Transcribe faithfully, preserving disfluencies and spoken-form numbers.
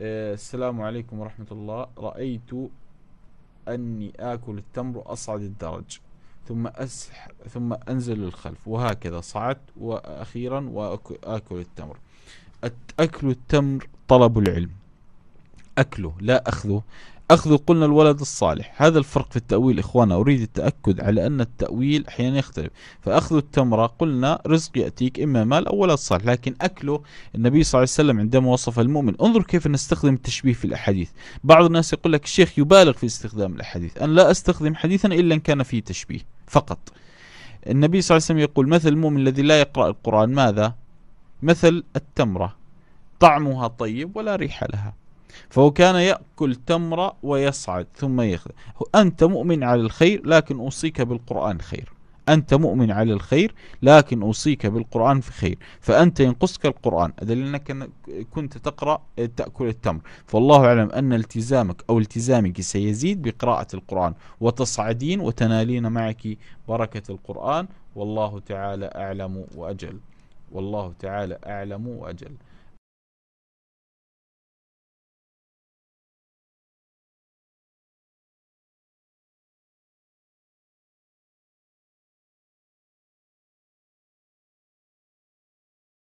آه، السلام عليكم ورحمة الله. رأيت أني آكل التمر أصعد الدرج ثم أسح ثم أنزل للخلف وهكذا صعدت وأخيرا وآكل التمر. أكل التمر طلب العلم، أكله لا أخذه. أخذه قلنا الولد الصالح. هذا الفرق في التأويل إخوانا، أريد التأكد على أن التأويل أحيانا يختلف. فأخذ التمرة قلنا رزق يأتيك إما مال أو ولد صالح، لكن أكله النبي صلى الله عليه وسلم عندما وصف المؤمن، انظر كيف نستخدم التشبيه في الأحاديث. بعض الناس يقول لك الشيخ يبالغ في استخدام الأحاديث. أنا لا أستخدم حديثا إلا إن كان فيه تشبيه فقط. النبي صلى الله عليه وسلم يقول مثل المؤمن الذي لا يقرأ القرآن ماذا؟ مثل التمرة طعمها طيب ولا ريح لها. فهو كان يأكل تمرة ويصعد ثم يخذ. أنت مؤمن على الخير لكن أوصيك بالقرآن خير. أنت مؤمن على الخير لكن أوصيك بالقرآن في خير. فأنت ينقصك القرآن أدل أنك كنت تقرأ تأكل التمر. فالله أعلم أن التزامك أو التزامك سيزيد بقراءة القرآن، وتصعدين وتنالين معك بركة القرآن. والله تعالى أعلم وأجل. والله تعالى أعلم وأجل.